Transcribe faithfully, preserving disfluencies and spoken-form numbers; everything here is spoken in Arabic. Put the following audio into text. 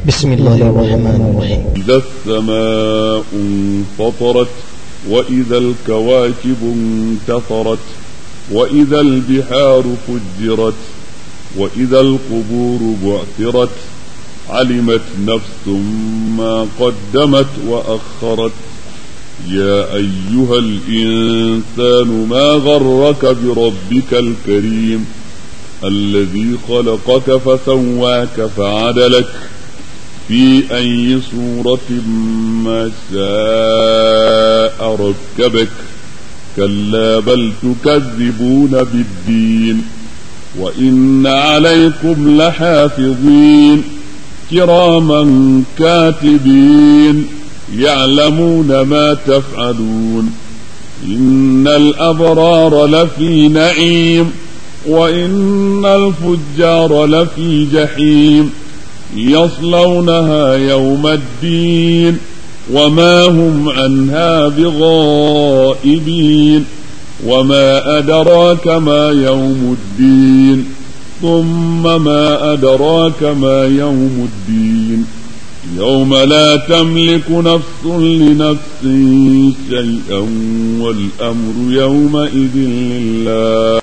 بسم الله الرحمن الرحيم. إذا السماء انفطرت وإذا الكواكب انتثرت وإذا البحار فجرت وإذا القبور بعثرت علمت نفس ما قدمت وأخرت. يا أيها الإنسان ما غرك بربك الكريم الذي خلقك فسواك فعدلك في أي صورة ما شاء ركبك. كلا بل تكذبون بالدين وإن عليكم لحافظين كراما كاتبين يعلمون ما تفعلون. إن الأبرار لفي نعيم وإن الفجار لفي جحيم يصلونها يوم الدين وما هم عنها بغائبين. وما أدراك ما يوم الدين ثم ما أدراك ما يوم الدين يوم لا تملك نفس لنفس شيئا والأمر يومئذ لله.